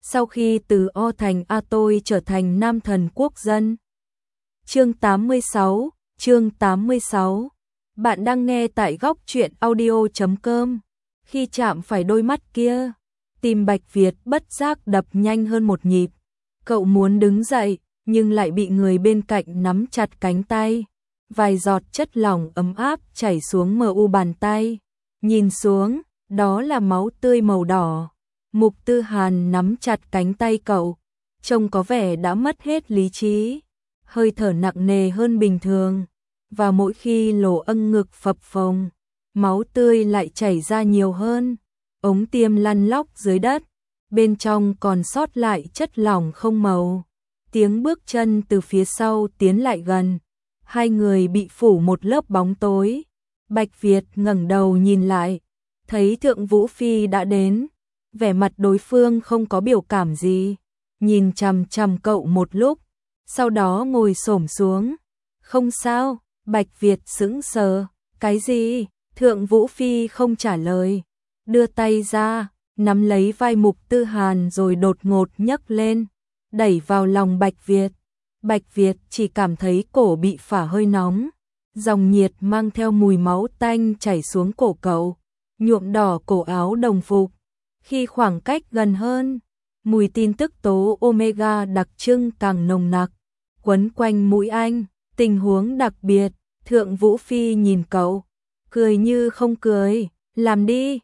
sau khi từ O thành A tôi trở thành nam thần quốc dân. Chương 86, chương 86. Bạn đang nghe tại góc truyện audio.com. Khi chạm phải đôi mắt kia, tim Bạch Việt bất giác đập nhanh hơn một nhịp. Cậu muốn đứng dậy, nhưng lại bị người bên cạnh nắm chặt cánh tay. Vài giọt chất lỏng ấm áp chảy xuống mu bàn tay. Nhìn xuống, đó là máu tươi màu đỏ. Mục Tư Hàn nắm chặt cánh tay cậu, trông có vẻ đã mất hết lý trí, hơi thở nặng nề hơn bình thường, và mỗi khi lỗ âng ngực phập phồng, máu tươi lại chảy ra nhiều hơn, ống tiêm lăn lóc dưới đất, bên trong còn sót lại chất lỏng không màu. Tiếng bước chân từ phía sau tiến lại gần, hai người bị phủ một lớp bóng tối. Bạch Việt ngẩng đầu nhìn lại, thấy Thượng Vũ Phi đã đến. Vẻ mặt đối phương không có biểu cảm gì, nhìn chằm chằm cậu một lúc, sau đó ngồi xổm xuống. Không sao, Bạch Việt sững sờ, cái gì? Thượng Vũ Phi không trả lời, đưa tay ra, nắm lấy vai Mục Tư Hàn rồi đột ngột nhấc lên, đẩy vào lòng Bạch Việt. Bạch Việt chỉ cảm thấy cổ bị phả hơi nóng, dòng nhiệt mang theo mùi máu tanh chảy xuống cổ cậu, nhuộm đỏ cổ áo đồng phục. Khi khoảng cách gần hơn, mùi tin tức tố omega đặc trưng càng nồng nặc, quấn quanh mũi anh. Tình huống đặc biệt, Thượng Vũ Phi nhìn cậu, cười như không cười, làm đi.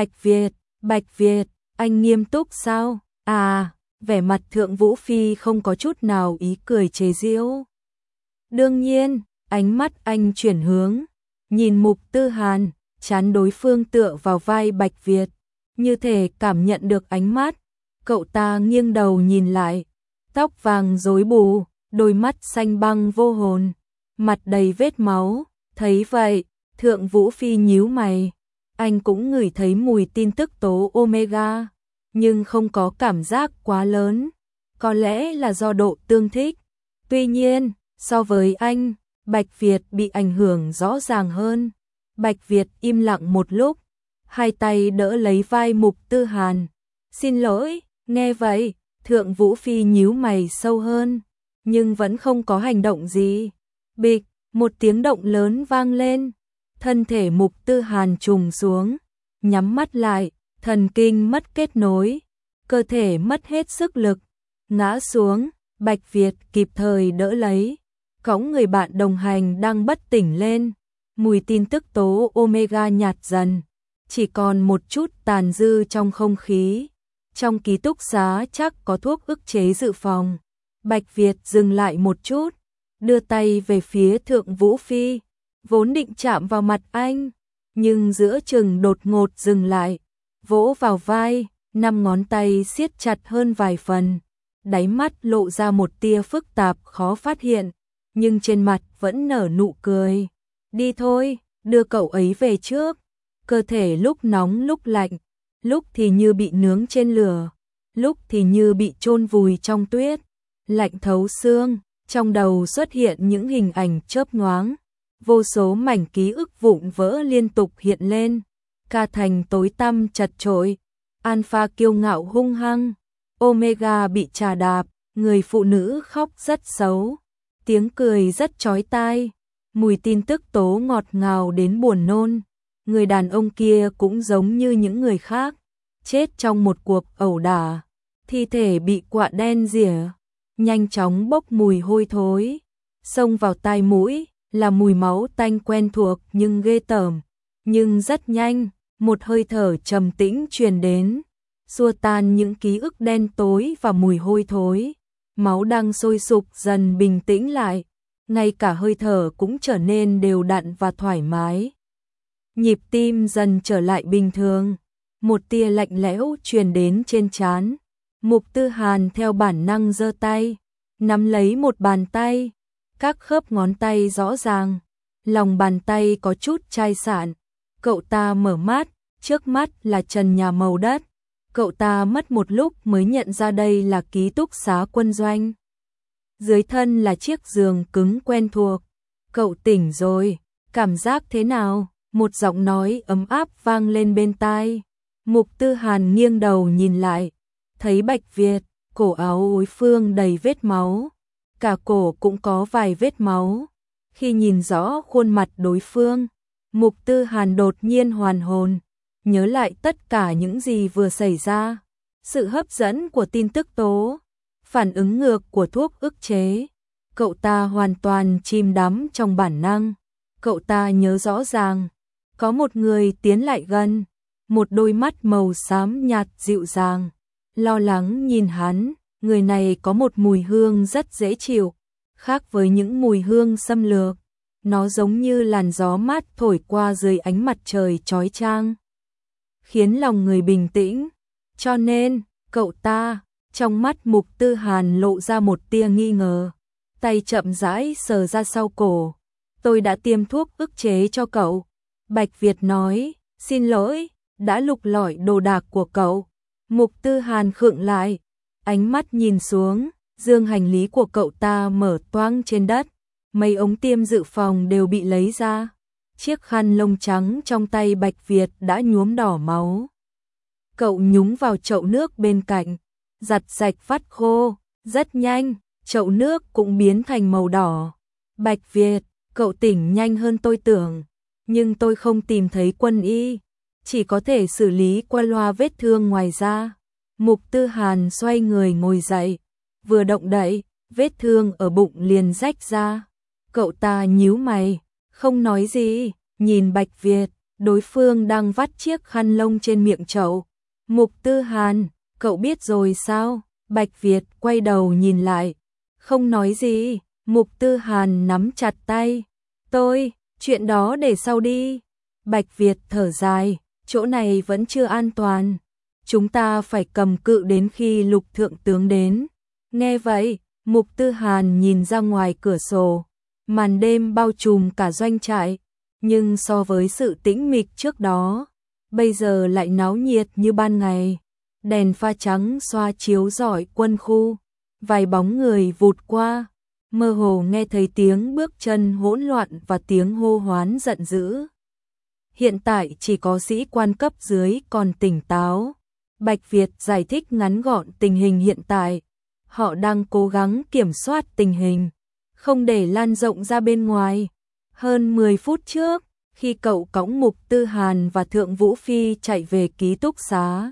Bạch Việt, anh nghiêm túc sao? À, vẻ mặt Thượng Vũ Phi không có chút nào ý cười chế giễu. Đương nhiên, ánh mắt anh chuyển hướng, nhìn Mục Tư Hàn, trán đối phương tựa vào vai Bạch Việt. Như thể cảm nhận được ánh mắt, cậu ta nghiêng đầu nhìn lại, tóc vàng rối bù, đôi mắt xanh băng vô hồn, mặt đầy vết máu. Thấy vậy, Thượng Vũ Phi nhíu mày, anh cũng ngửi thấy mùi tin tức tố omega, nhưng không có cảm giác quá lớn, có lẽ là do độ tương thích. Tuy nhiên, so với anh, Bạch Việt bị ảnh hưởng rõ ràng hơn. Bạch Việt im lặng một lúc, hai tay đỡ lấy vai Mục Tư Hàn. Xin lỗi. Nghe vậy, Thượng Vũ Phi nhíu mày sâu hơn, nhưng vẫn không có hành động gì. Bịch, một tiếng động lớn vang lên, thân thể Mục Tư Hàn trùng xuống, nhắm mắt lại, thần kinh mất kết nối, cơ thể mất hết sức lực, ngã xuống. Bạch Việt kịp thời đỡ lấy, cõng người bạn đồng hành đang bất tỉnh lên. Mùi tin tức tố omega nhạt dần, chỉ còn một chút tàn dư trong không khí. Trong ký túc xá chắc có thuốc ức chế dự phòng. Bạch Việt dừng lại một chút, đưa tay về phía Thượng Vũ Phi, vốn định chạm vào mặt anh, nhưng giữa chừng đột ngột dừng lại, vỗ vào vai, 5 ngón tay siết chặt hơn vài phần, đáy mắt lộ ra một tia phức tạp khó phát hiện, nhưng trên mặt vẫn nở nụ cười. Đi thôi, đưa cậu ấy về trước. Cơ thể lúc nóng lúc lạnh, lúc thì như bị nướng trên lửa, lúc thì như bị chôn vùi trong tuyết, lạnh thấu xương. Trong đầu xuất hiện những hình ảnh chớp nhoáng, vô số mảnh ký ức vụn vỡ liên tục hiện lên. Ca Thành tối tăm chật chội, Alpha kiêu ngạo hung hăng, Omega bị trà đạp, người phụ nữ khóc rất xấu, tiếng cười rất chói tai, mùi tin tức tố ngọt ngào đến buồn nôn. Người đàn ông kia cũng giống như những người khác, chết trong một cuộc ẩu đả, thi thể bị quạ đen rỉa, nhanh chóng bốc mùi hôi thối, xông vào tai mũi là mùi máu tanh quen thuộc nhưng ghê tởm. Nhưng rất nhanh, một hơi thở trầm tĩnh truyền đến, xua tan những ký ức đen tối và mùi hôi thối. Máu đang sôi sục dần bình tĩnh lại, ngay cả hơi thở cũng trở nên đều đặn và thoải mái. Nhịp tim dần trở lại bình thường, một tia lạnh lẽo truyền đến trên trán. Mục Tư Hàn theo bản năng giơ tay, nắm lấy một bàn tay, các khớp ngón tay rõ ràng, lòng bàn tay có chút chai sạn. Cậu ta mở mắt, trước mắt là trần nhà màu đất. Cậu ta mất một lúc mới nhận ra đây là ký túc xá quân doanh. Dưới thân là chiếc giường cứng quen thuộc. Cậu tỉnh rồi, cảm giác thế nào? Một giọng nói ấm áp vang lên bên tai. Mục Tư Hàn nghiêng đầu nhìn lại, Thấy Bạch Việt, cổ áo đối phương đầy vết máu, cả cổ cũng có vài vết máu. Khi nhìn rõ khuôn mặt đối phương, Mục Tư Hàn đột nhiên hoàn hồn, nhớ lại tất cả những gì vừa xảy ra. Sự hấp dẫn của tin tức tố, phản ứng ngược của thuốc ức chế. Cậu ta hoàn toàn chìm đắm trong bản năng. Cậu ta nhớ rõ ràng, có một người tiến lại gần, một đôi mắt màu xám nhạt dịu dàng, lo lắng nhìn hắn. Người này có một mùi hương rất dễ chịu, khác với những mùi hương xâm lược. Nó giống như làn gió mát thổi qua dưới ánh mặt trời chói chang, khiến lòng người bình tĩnh. Cho nên, cậu ta, trong mắt Mục Tư Hàn lộ ra một tia nghi ngờ, tay chậm rãi sờ ra sau cổ. Tôi đã tiêm thuốc ức chế cho cậu. Bạch Việt nói, xin lỗi, đã lục lọi đồ đạc của cậu. Mục Tư Hàn khựng lại, ánh mắt nhìn xuống, dương hành lý của cậu ta mở toang trên đất. Mấy ống tiêm dự phòng đều bị lấy ra. Chiếc khăn lông trắng trong tay Bạch Việt đã nhuốm đỏ máu. Cậu nhúng vào chậu nước bên cạnh, giặt sạch vắt khô, rất nhanh, chậu nước cũng biến thành màu đỏ. Bạch Việt, cậu tỉnh nhanh hơn tôi tưởng, nhưng tôi không tìm thấy quân y, chỉ có thể xử lý qua loa vết thương ngoài da. Mục Tư Hàn xoay người ngồi dậy, vừa động đậy, vết thương ở bụng liền rách ra. Cậu ta nhíu mày, không nói gì, nhìn Bạch Việt, đối phương đang vắt chiếc khăn lông trên miệng chậu. Mục Tư Hàn, cậu biết rồi sao? Bạch Việt quay đầu nhìn lại, không nói gì. Mục Tư Hàn nắm chặt tay. Chuyện đó để sau đi. Bạch Việt thở dài, chỗ này vẫn chưa an toàn. Chúng ta phải cầm cự đến khi Lục thượng tướng đến. Nghe vậy, Mục Tư Hàn nhìn ra ngoài cửa sổ. Màn đêm bao trùm cả doanh trại, nhưng so với sự tĩnh mịch trước đó, bây giờ lại náo nhiệt như ban ngày. Đèn pha trắng xoa chiếu rọi quân khu, vài bóng người vụt qua, mơ hồ nghe thấy tiếng bước chân hỗn loạn và tiếng hô hoán giận dữ. Hiện tại chỉ có sĩ quan cấp dưới còn tỉnh táo. Bạch Việt giải thích ngắn gọn tình hình hiện tại. Họ đang cố gắng kiểm soát tình hình, không để lan rộng ra bên ngoài. Hơn 10 phút trước, khi cậu cõng Mục Tư Hàn và Thượng Vũ Phi chạy về ký túc xá,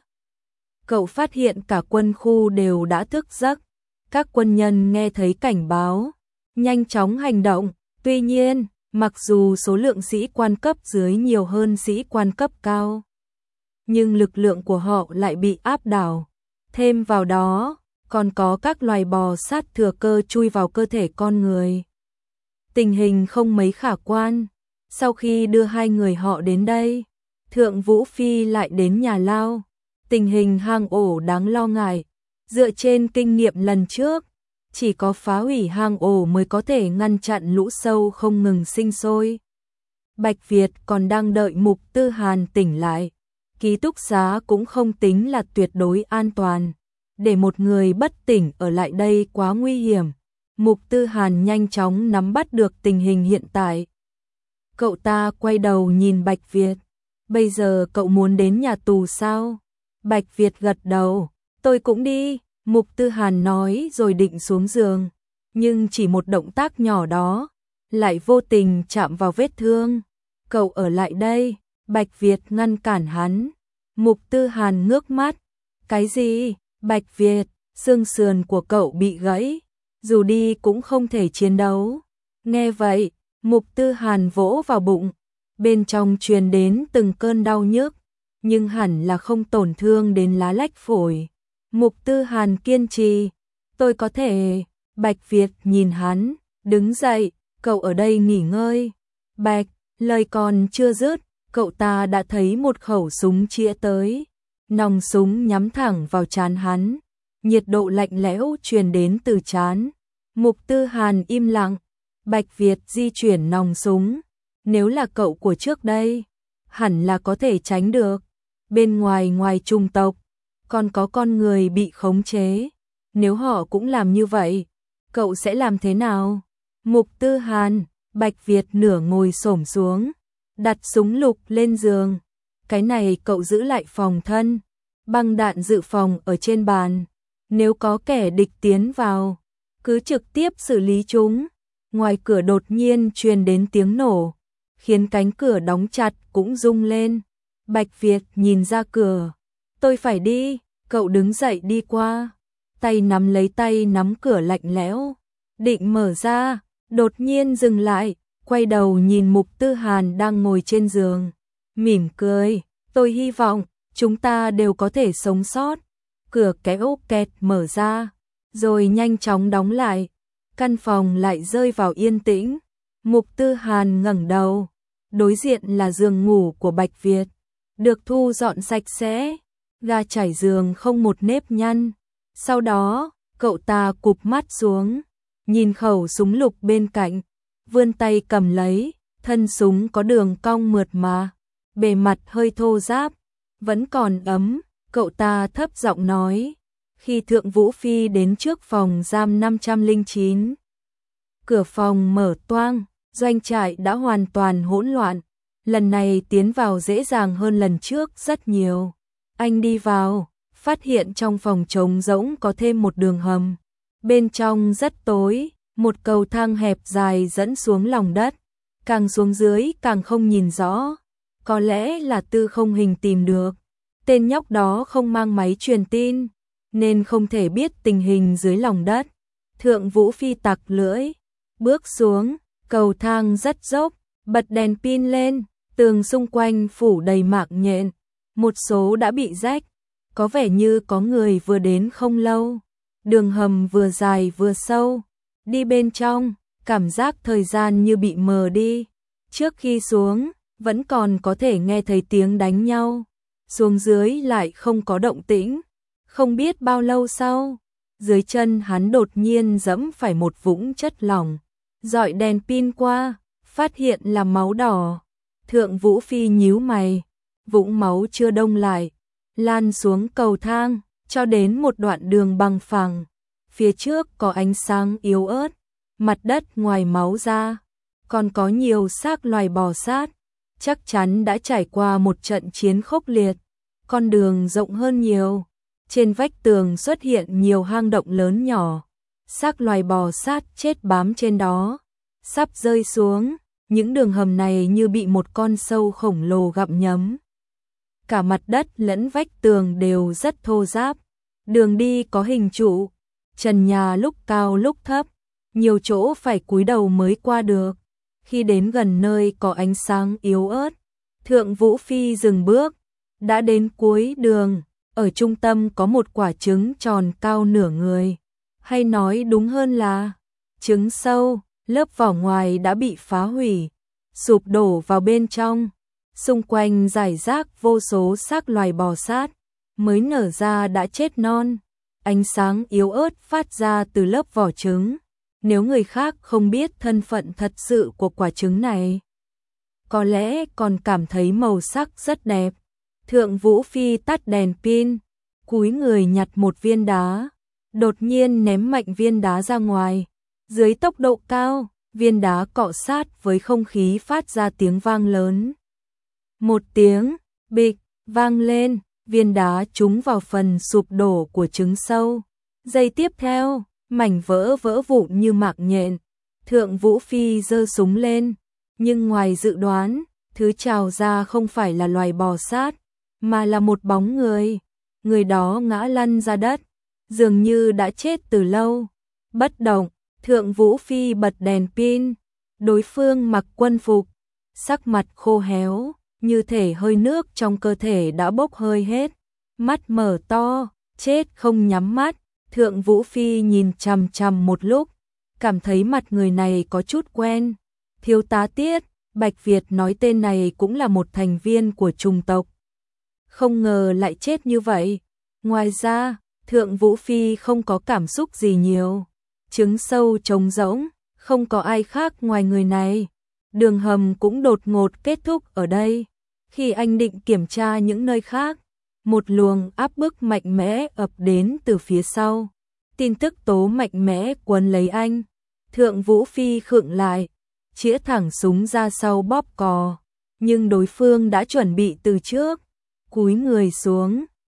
cậu phát hiện cả quân khu đều đã thức giấc. Các quân nhân nghe thấy cảnh báo, nhanh chóng hành động. Tuy nhiên, mặc dù số lượng sĩ quan cấp dưới nhiều hơn sĩ quan cấp cao, nhưng lực lượng của họ lại bị áp đảo. Thêm vào đó, còn có các loài bò sát thừa cơ chui vào cơ thể con người. Tình hình không mấy khả quan. Sau khi đưa hai người họ đến đây, Thượng Vũ Phi lại đến nhà lao. Tình hình hang ổ đáng lo ngại. Dựa trên kinh nghiệm lần trước, chỉ có phá hủy hang ổ mới có thể ngăn chặn lũ sâu không ngừng sinh sôi. Bạch Việt còn đang đợi Mục Tư Hàn tỉnh lại. Ký túc xá cũng không tính là tuyệt đối an toàn. Để một người bất tỉnh ở lại đây quá nguy hiểm. Mục Tư Hàn nhanh chóng nắm bắt được tình hình hiện tại. Cậu ta quay đầu nhìn Bạch Việt. Bây giờ cậu muốn đến nhà tù sao? Bạch Việt gật đầu. Tôi cũng đi. Mục Tư Hàn nói rồi định xuống giường. Nhưng chỉ một động tác nhỏ đó, lại vô tình chạm vào vết thương. Cậu ở lại đây. Bạch Việt ngăn cản hắn. Mục Tư Hàn ngước mắt. Cái gì? Bạch Việt, xương sườn của cậu bị gãy, dù đi cũng không thể chiến đấu. Nghe vậy, Mục Tư Hàn vỗ vào bụng, bên trong truyền đến từng cơn đau nhức, nhưng hẳn là không tổn thương đến lá lách phổi. Mục Tư Hàn kiên trì, tôi có thể. Bạch Việt nhìn hắn, đứng dậy, cậu ở đây nghỉ ngơi. Bạch, lời còn chưa dứt, cậu ta đã thấy một khẩu súng chĩa tới. Nòng súng nhắm thẳng vào trán hắn, nhiệt độ lạnh lẽo truyền đến từ trán. Mục Tư Hàn im lặng. Bạch Việt di chuyển nòng súng. Nếu là cậu của trước đây, hẳn là có thể tránh được. Bên ngoài chủng tộc, còn có con người bị khống chế. Nếu họ cũng làm như vậy, cậu sẽ làm thế nào? Mục Tư Hàn, Bạch Việt nửa ngồi xổm xuống, đặt súng lục lên giường. Cái này cậu giữ lại phòng thân. băng đạn dự phòng ở trên bàn. Nếu có kẻ địch tiến vào, cứ trực tiếp xử lý chúng. Ngoài cửa đột nhiên truyền đến tiếng nổ, khiến cánh cửa đóng chặt cũng rung lên. Bạch Việt nhìn ra cửa. Tôi phải đi, cậu đứng dậy đi qua. Tay nắm lấy tay nắm cửa lạnh lẽo. Định mở ra, đột nhiên dừng lại, quay đầu nhìn Mục Tư Hàn đang ngồi trên giường. Mỉm cười, tôi hy vọng chúng ta đều có thể sống sót. Cửa kéo kẹt mở ra, rồi nhanh chóng đóng lại. Căn phòng lại rơi vào yên tĩnh. Mục Tư Hàn ngẩng đầu. Đối diện là giường ngủ của Bạch Việt. Được thu dọn sạch sẽ, ga trải giường không một nếp nhăn. Sau đó, cậu ta cụp mắt xuống, nhìn khẩu súng lục bên cạnh, vươn tay cầm lấy, thân súng có đường cong mượt mà, bề mặt hơi thô ráp, vẫn còn ấm. Cậu ta thấp giọng nói, khi Thượng Vũ Phi đến trước phòng giam 509. Cửa phòng mở toang, doanh trại đã hoàn toàn hỗn loạn. Lần này tiến vào dễ dàng hơn lần trước rất nhiều. Anh đi vào, phát hiện trong phòng trống rỗng có thêm một đường hầm. Bên trong rất tối, một cầu thang hẹp dài dẫn xuống lòng đất. Càng xuống dưới càng không nhìn rõ. Có lẽ là Tư Không Hình tìm được. Tên nhóc đó không mang máy truyền tin, nên không thể biết tình hình dưới lòng đất. Thượng Vũ Phi tặc lưỡi, bước xuống, cầu thang rất dốc, bật đèn pin lên, tường xung quanh phủ đầy mạng nhện, một số đã bị rách, có vẻ như có người vừa đến không lâu. Đường hầm vừa dài vừa sâu, đi bên trong, cảm giác thời gian như bị mờ đi. Trước khi xuống, vẫn còn có thể nghe thấy tiếng đánh nhau. Xuống dưới lại không có động tĩnh. Không biết bao lâu sau, dưới chân hắn đột nhiên giẫm phải một vũng chất lỏng. Dọi đèn pin qua, phát hiện là máu đỏ. Thượng Vũ Phi nhíu mày, vũng máu chưa đông lại, lan xuống cầu thang, cho đến một đoạn đường bằng phẳng. Phía trước có ánh sáng yếu ớt, mặt đất ngoài máu ra, còn có nhiều xác loài bò sát. Chắc chắn đã trải qua một trận chiến khốc liệt. Con đường rộng hơn nhiều. Trên vách tường xuất hiện nhiều hang động lớn nhỏ. Xác loài bò sát chết bám trên đó, sắp rơi xuống. Những đường hầm này như bị một con sâu khổng lồ gặm nhấm. Cả mặt đất lẫn vách tường đều rất thô ráp. Đường đi có hình trụ, trần nhà lúc cao lúc thấp, nhiều chỗ phải cúi đầu mới qua được. Khi đến gần nơi có ánh sáng yếu ớt, Thượng Vũ Phi dừng bước. Đã đến cuối đường, ở trung tâm có một quả trứng tròn cao nửa người. Hay nói đúng hơn là trứng sâu, lớp vỏ ngoài đã bị phá hủy, sụp đổ vào bên trong. Xung quanh rải rác vô số xác loài bò sát, mới nở ra đã chết non. Ánh sáng yếu ớt phát ra từ lớp vỏ trứng. Nếu người khác không biết thân phận thật sự của quả trứng này, có lẽ còn cảm thấy màu sắc rất đẹp. Thượng Vũ Phi tắt đèn pin, cúi người nhặt một viên đá, đột nhiên ném mạnh viên đá ra ngoài. Dưới tốc độ cao, viên đá cọ sát với không khí phát ra tiếng vang lớn. Một tiếng bịch vang lên, viên đá trúng vào phần sụp đổ của trứng sâu. Giây tiếp theo, mảnh vỡ vỡ vụn như mạng nhện. Thượng Vũ Phi giơ súng lên, nhưng ngoài dự đoán, thứ trào ra không phải là loài bò sát, mà là một bóng người. Người đó ngã lăn ra đất, dường như đã chết từ lâu. Bất động, Thượng Vũ Phi bật đèn pin. Đối phương mặc quân phục, sắc mặt khô héo, như thể hơi nước trong cơ thể đã bốc hơi hết. Mắt mở to, chết không nhắm mắt. Thượng Vũ Phi nhìn chằm chằm một lúc, cảm thấy mặt người này có chút quen. Thiếu tá Tiết, Bạch Việt nói tên này cũng là một thành viên của chủng tộc. Không ngờ lại chết như vậy. Ngoài ra, Thượng Vũ Phi không có cảm xúc gì nhiều. Trứng sâu trống rỗng, không có ai khác ngoài người này. Đường hầm cũng đột ngột kết thúc ở đây. Khi anh định kiểm tra những nơi khác, một luồng áp bức mạnh mẽ ập đến từ phía sau. Tin tức tố mạnh mẽ quấn lấy anh. Thượng Vũ Phi khựng lại, chĩa thẳng súng ra sau bóp cò. Nhưng đối phương đã chuẩn bị từ trước. Cúi người xuống,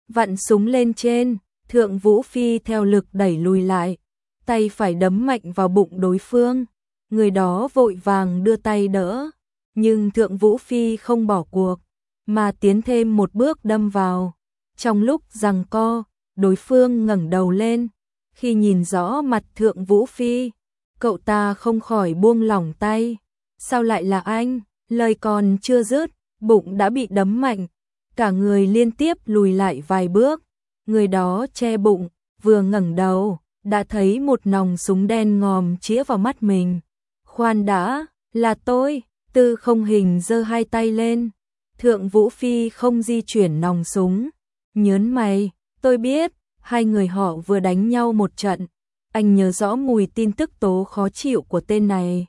vặn súng lên trên, Thượng Vũ Phi theo lực đẩy lùi lại, tay phải đấm mạnh vào bụng đối phương. Người đó vội vàng đưa tay đỡ, nhưng Thượng Vũ Phi không bỏ cuộc, mà tiến thêm một bước đâm vào. Trong lúc giằng co, đối phương ngẩng đầu lên, khi nhìn rõ mặt Thượng Vũ Phi, cậu ta không khỏi buông lỏng tay. Sao lại là anh? Lời còn chưa dứt, bụng đã bị đấm mạnh, cả người liên tiếp lùi lại vài bước. Người đó che bụng, vừa ngẩng đầu, đã thấy một nòng súng đen ngòm chĩa vào mắt mình. Khoan đã, là tôi. Tư Không Hình giơ hai tay lên. Thượng Vũ Phi không di chuyển nòng súng, nhớn mày, tôi biết, hai người họ vừa đánh nhau một trận, anh nhớ rõ mùi tin tức tố khó chịu của tên này.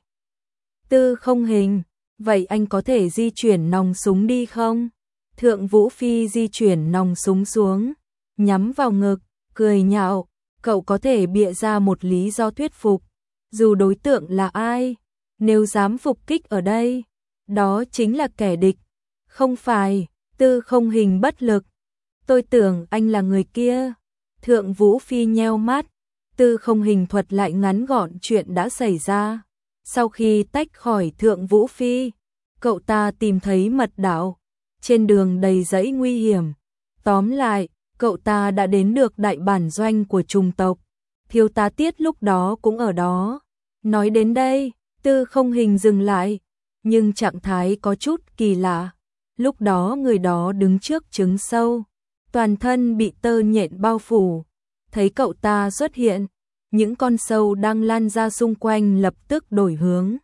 Tư Không Hình, vậy anh có thể di chuyển nòng súng đi không? Thượng Vũ Phi di chuyển nòng súng xuống, nhắm vào ngực, cười nhạo, cậu có thể bịa ra một lý do thuyết phục, dù đối tượng là ai, nếu dám phục kích ở đây, đó chính là kẻ địch. Không phải, Tư Không Hình bất lực. Tôi tưởng anh là người kia. Thượng Vũ Phi nheo mắt, Tư Không Hình thuật lại ngắn gọn chuyện đã xảy ra. Sau khi tách khỏi Thượng Vũ Phi, cậu ta tìm thấy mật đạo, trên đường đầy rẫy nguy hiểm. Tóm lại, cậu ta đã đến được đại bản doanh của trùng tộc. Thiếu tá Tiết lúc đó cũng ở đó. Nói đến đây, Tư Không Hình dừng lại, nhưng trạng thái có chút kỳ lạ. Lúc đó người đó đứng trước trứng sâu, toàn thân bị tơ nhện bao phủ. Thấy cậu ta xuất hiện, những con sâu đang lan ra xung quanh lập tức đổi hướng,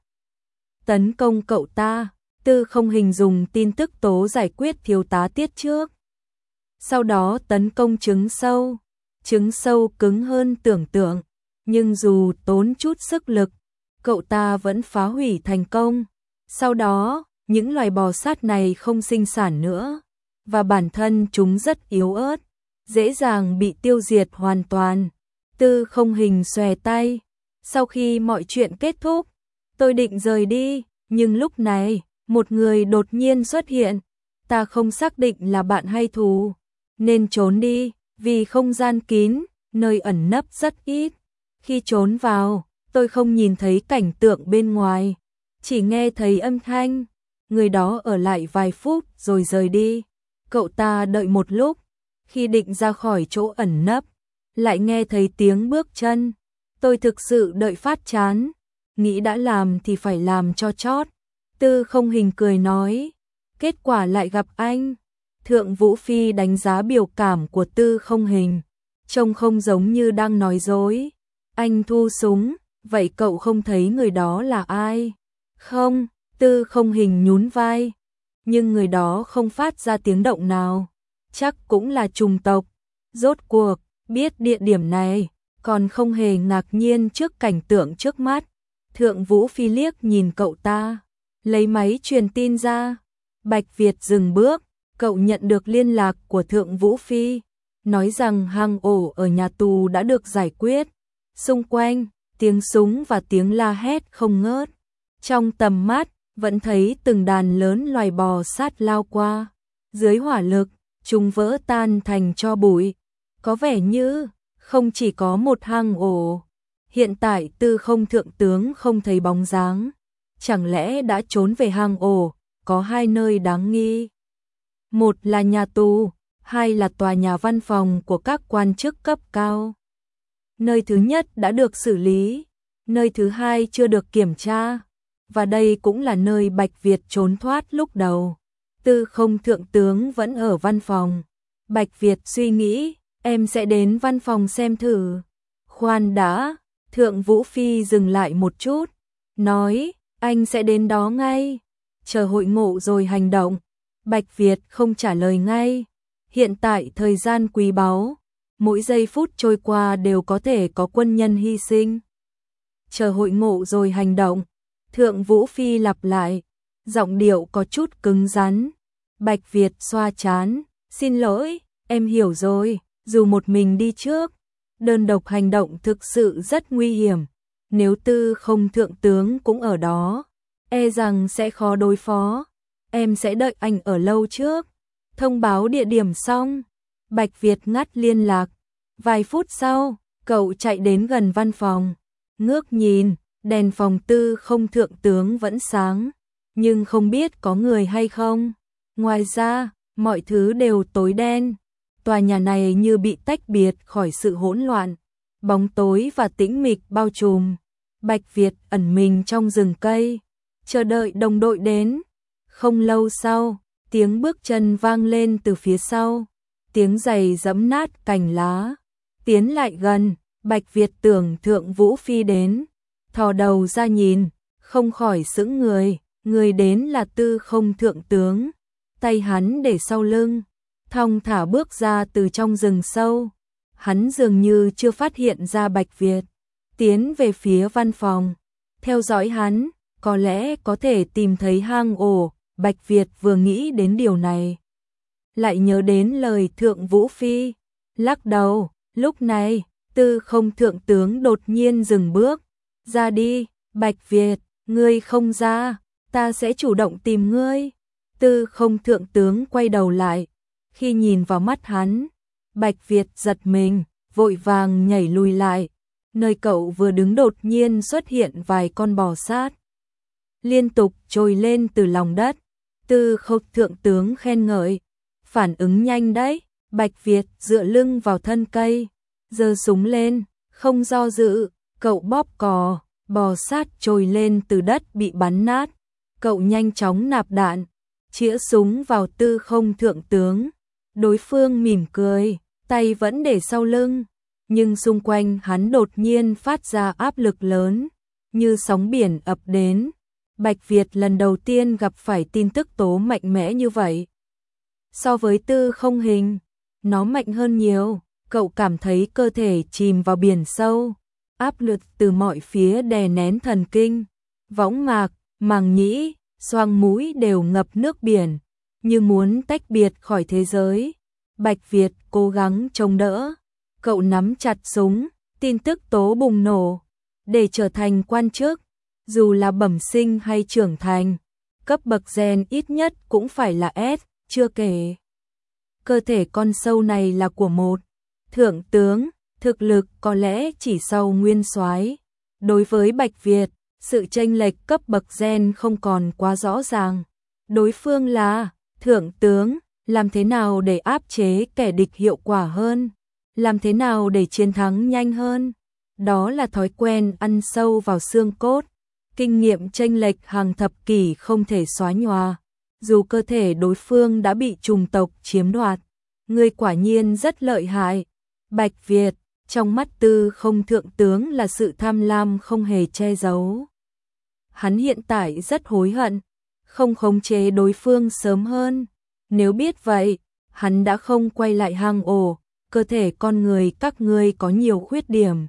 tấn công cậu ta. Tư Không Hình dùng tin tức tố giải quyết thiếu tá Tiết trước, sau đó tấn công trứng sâu. Trứng sâu cứng hơn tưởng tượng, nhưng dù tốn chút sức lực, cậu ta vẫn phá hủy thành công. Sau đó, những loài bò sát này không sinh sản nữa, và bản thân chúng rất yếu ớt, dễ dàng bị tiêu diệt hoàn toàn. Tư Không Hình xòe tay. Sau khi mọi chuyện kết thúc, tôi định rời đi, nhưng lúc này, một người đột nhiên xuất hiện. Ta không xác định là bạn hay thù, nên trốn đi, vì không gian kín, nơi ẩn nấp rất ít. Khi trốn vào, tôi không nhìn thấy cảnh tượng bên ngoài, chỉ nghe thấy âm thanh. Người đó ở lại vài phút rồi rời đi. Cậu ta đợi một lúc, khi định ra khỏi chỗ ẩn nấp, lại nghe thấy tiếng bước chân. Tôi thực sự đợi phát chán, nghĩ đã làm thì phải làm cho chót. Tư Không Hình cười nói, kết quả lại gặp anh. Thượng Vũ Phi đánh giá biểu cảm của Tư Không Hình, trông không giống như đang nói dối. Anh thu súng, vậy cậu không thấy người đó là ai? Không. Tư Không Hình nhún vai, nhưng người đó không phát ra tiếng động nào, chắc cũng là trùng tộc. Rốt cuộc, biết địa điểm này, còn không hề ngạc nhiên trước cảnh tượng trước mắt. Thượng Vũ Phi liếc nhìn cậu ta, lấy máy truyền tin ra. Bạch Việt dừng bước, cậu nhận được liên lạc của Thượng Vũ Phi, nói rằng hang ổ ở nhà tù đã được giải quyết. Xung quanh, tiếng súng và tiếng la hét không ngớt. Trong tầm mắt, vẫn thấy từng đàn lớn loài bò sát lao qua. Dưới hỏa lực, chúng vỡ tan thành tro bụi. Có vẻ như không chỉ có một hang ổ. Hiện tại Tư Không thượng tướng không thấy bóng dáng. Chẳng lẽ đã trốn về hang ổ? Có hai nơi đáng nghi. Một là nhà tù, hai là tòa nhà văn phòng của các quan chức cấp cao. Nơi thứ nhất đã được xử lý, nơi thứ hai chưa được kiểm tra. Và đây cũng là nơi Bạch Việt trốn thoát lúc đầu. Tư Không thượng tướng vẫn ở văn phòng. Bạch Việt suy nghĩ, em sẽ đến văn phòng xem thử. Khoan đã, Thượng Vũ Phi dừng lại một chút, nói, anh sẽ đến đó ngay. Chờ hội ngộ rồi hành động. Bạch Việt không trả lời ngay. Hiện tại thời gian quý báu, mỗi giây phút trôi qua đều có thể có quân nhân hy sinh. Chờ hội ngộ rồi hành động. Thượng Vũ Phi lặp lại, giọng điệu có chút cứng rắn. Bạch Việt xoa trán, xin lỗi, em hiểu rồi, dù một mình đi trước, đơn độc hành động thực sự rất nguy hiểm. Nếu Tư Không thượng tướng cũng ở đó, e rằng sẽ khó đối phó. Em sẽ đợi anh ở lâu trước. Thông báo địa điểm xong, Bạch Việt ngắt liên lạc. Vài phút sau, cậu chạy đến gần văn phòng, ngước nhìn, đèn phòng Tư Không thượng tướng vẫn sáng, nhưng không biết có người hay không. Ngoài ra, mọi thứ đều tối đen. Tòa nhà này như bị tách biệt khỏi sự hỗn loạn, bóng tối và tĩnh mịch bao trùm. Bạch Việt ẩn mình trong rừng cây, chờ đợi đồng đội đến. Không lâu sau, tiếng bước chân vang lên từ phía sau, tiếng giày giẫm nát cành lá. Tiến lại gần, Bạch Việt tưởng Thượng Vũ Phi đến, thò đầu ra nhìn, không khỏi sững người. Người đến là Tư Không thượng tướng, tay hắn để sau lưng, thong thả bước ra từ trong rừng sâu. Hắn dường như chưa phát hiện ra Bạch Việt, tiến về phía văn phòng, theo dõi hắn, có lẽ có thể tìm thấy hang ổ. Bạch Việt vừa nghĩ đến điều này, lại nhớ đến lời Thượng Vũ Phi, lắc đầu. Lúc này, Tư Không thượng tướng đột nhiên dừng bước, ra đi, Bạch Việt, ngươi không ra, ta sẽ chủ động tìm ngươi. Tư Không thượng tướng quay đầu lại, khi nhìn vào mắt hắn, Bạch Việt giật mình, vội vàng nhảy lùi lại. Nơi cậu vừa đứng đột nhiên xuất hiện vài con bò sát, liên tục trồi lên từ lòng đất. Tư Không thượng tướng khen ngợi, phản ứng nhanh đấy. Bạch Việt dựa lưng vào thân cây, giơ súng lên, không do dự, cậu bóp cò, bò sát trồi lên từ đất bị bắn nát. Cậu nhanh chóng nạp đạn, chĩa súng vào Tư Không thượng tướng. Đối phương mỉm cười, tay vẫn để sau lưng, nhưng xung quanh hắn đột nhiên phát ra áp lực lớn, như sóng biển ập đến. Bạch Việt lần đầu tiên gặp phải tin tức tố mạnh mẽ như vậy. So với Tư Không hình, nó mạnh hơn nhiều. Cậu cảm thấy cơ thể chìm vào biển sâu, áp lực từ mọi phía đè nén thần kinh, võng mạc, màng nhĩ, xoang mũi đều ngập nước biển, như muốn tách biệt khỏi thế giới. Bạch Việt cố gắng chống đỡ, cậu nắm chặt súng. Tin tức tố bùng nổ. Để trở thành quan chức, dù là bẩm sinh hay trưởng thành, cấp bậc gen ít nhất cũng phải là S, chưa kể cơ thể con sâu này là của một thượng tướng, thực lực có lẽ chỉ sau nguyên soái. Đối với Bạch Việt, sự chênh lệch cấp bậc gen không còn quá rõ ràng. Đối phương là thượng tướng, làm thế nào để áp chế kẻ địch hiệu quả hơn? Làm thế nào để chiến thắng nhanh hơn? Đó là thói quen ăn sâu vào xương cốt, kinh nghiệm chênh lệch hàng thập kỷ không thể xóa nhòa. Dù cơ thể đối phương đã bị chủng tộc chiếm đoạt, người quả nhiên rất lợi hại. Bạch Việt, trong mắt Tư Không thượng tướng là sự tham lam không hề che giấu. Hắn hiện tại rất hối hận, không khống chế đối phương sớm hơn. Nếu biết vậy, hắn đã không quay lại hang ổ. Cơ thể con người các ngươi có nhiều khuyết điểm.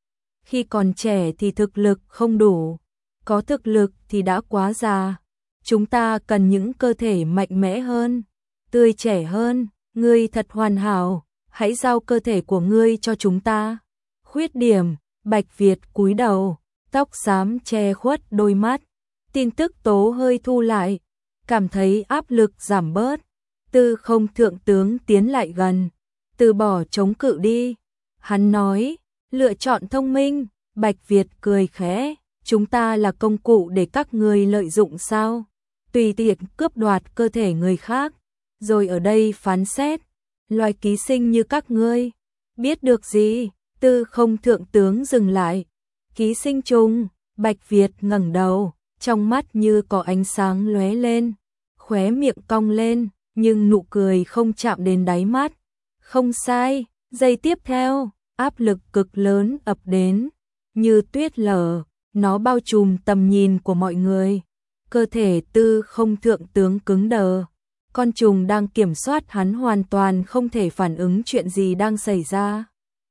Khi còn trẻ thì thực lực không đủ, có thực lực thì đã quá già. Chúng ta cần những cơ thể mạnh mẽ hơn, tươi trẻ hơn. Ngươi thật hoàn hảo, hãy giao cơ thể của ngươi cho chúng ta. Khuyết điểm, Bạch Việt cúi đầu, tóc xám che khuất đôi mắt. Tin tức tố hơi thu lại, cảm thấy áp lực giảm bớt. Tư Không thượng tướng tiến lại gần, từ bỏ chống cự đi. Hắn nói, lựa chọn thông minh. Bạch Việt cười khẽ, chúng ta là công cụ để các ngươi lợi dụng sao? Tùy tiện cướp đoạt cơ thể người khác, rồi ở đây phán xét. Loài ký sinh như các ngươi, biết được gì? Tư Không thượng tướng dừng lại. Ký sinh trùng. Bạch Việt ngẩng đầu, trong mắt như có ánh sáng lóe lên, khóe miệng cong lên, nhưng nụ cười không chạm đến đáy mắt. Không sai, giây tiếp theo, áp lực cực lớn ập đến, như tuyết lở, nó bao trùm tầm nhìn của mọi người. Cơ thể Tư Không thượng tướng cứng đờ, con trùng đang kiểm soát hắn hoàn toàn không thể phản ứng chuyện gì đang xảy ra.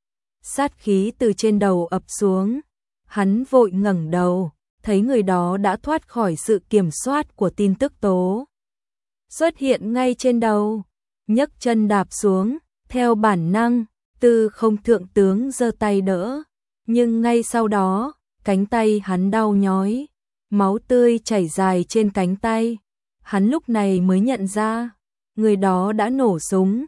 Sát khí từ trên đầu ập xuống, hắn vội ngẩng đầu, thấy người đó đã thoát khỏi sự kiểm soát của tin tức tố. Xuất hiện ngay trên đầu, nhấc chân đạp xuống, theo bản năng, Tư Không thượng tướng giơ tay đỡ, nhưng ngay sau đó, cánh tay hắn đau nhói, máu tươi chảy dài trên cánh tay. Hắn lúc này mới nhận ra, người đó đã nổ súng.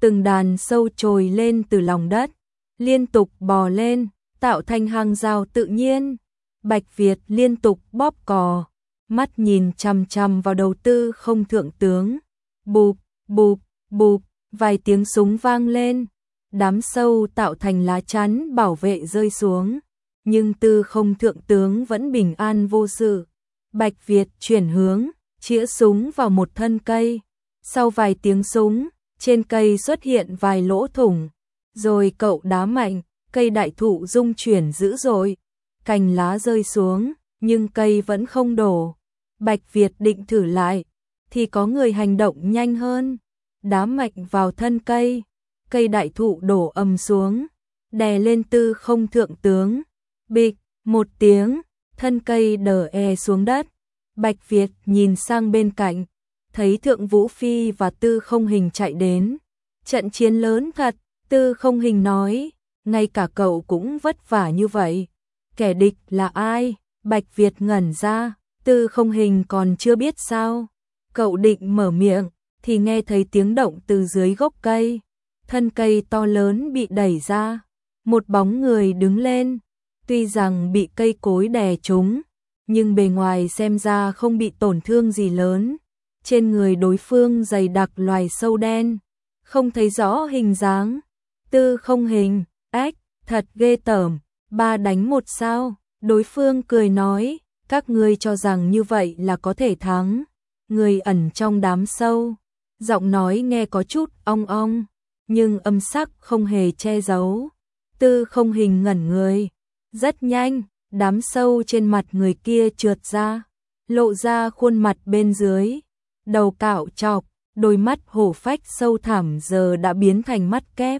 từng đàn sâu trồi lên từ lòng đất, liên tục bò lên, tạo thành hàng rào tự nhiên. Bạch Việt liên tục bóp cò, mắt nhìn chằm chằm vào đầu Tư Không thượng tướng. Bụp, bụp, bụp, vài tiếng súng vang lên, đám sâu tạo thành lá chắn bảo vệ rơi xuống, nhưng Tư Không thượng tướng vẫn bình an vô sự. Bạch Việt chuyển hướng, chĩa súng vào một thân cây. Sau vài tiếng súng, trên cây xuất hiện vài lỗ thủng, rồi cậu đá mạnh, cây đại thụ rung chuyển dữ dội, cành lá rơi xuống, nhưng cây vẫn không đổ. Bạch Việt định thử lại, thì có người hành động nhanh hơn, đá mạnh vào thân cây, cây đại thụ đổ ầm xuống, đè lên Tư Không thượng tướng. Bịch, một tiếng, thân cây đờ xuống đất. Bạch Việt nhìn sang bên cạnh, thấy Thượng Vũ Phi và Tư Không Hình chạy đến. Trận chiến lớn thật, Tư Không Hình nói, ngay cả cậu cũng vất vả như vậy. Kẻ địch là ai? Bạch Việt ngẩn ra, Tư Không Hình còn chưa biết sao. Cậu định mở miệng, thì nghe thấy tiếng động từ dưới gốc cây. Thân cây to lớn bị đẩy ra, một bóng người đứng lên. Tuy rằng bị cây cối đè trúng, nhưng bề ngoài xem ra không bị tổn thương gì lớn. Trên người đối phương dày đặc loài sâu đen, không thấy rõ hình dáng. Tư Không Hình, ếch, thật ghê tởm, 3 đánh 1 sao? Đối phương cười nói, các ngươi cho rằng như vậy là có thể thắng. Người ẩn trong đám sâu, giọng nói nghe có chút ong ong, nhưng âm sắc không hề che giấu. Tư Không Hình ngẩn người, rất nhanh, đám sâu trên mặt người kia trượt ra, lộ ra khuôn mặt bên dưới, đầu cạo trọc, đôi mắt hổ phách sâu thẳm giờ đã biến thành mắt kép.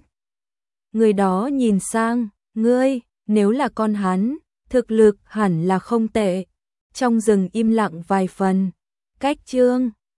Người đó nhìn sang, ngươi, nếu là con hắn, thực lực hẳn là không tệ. Trong rừng im lặng vài phần, cách chương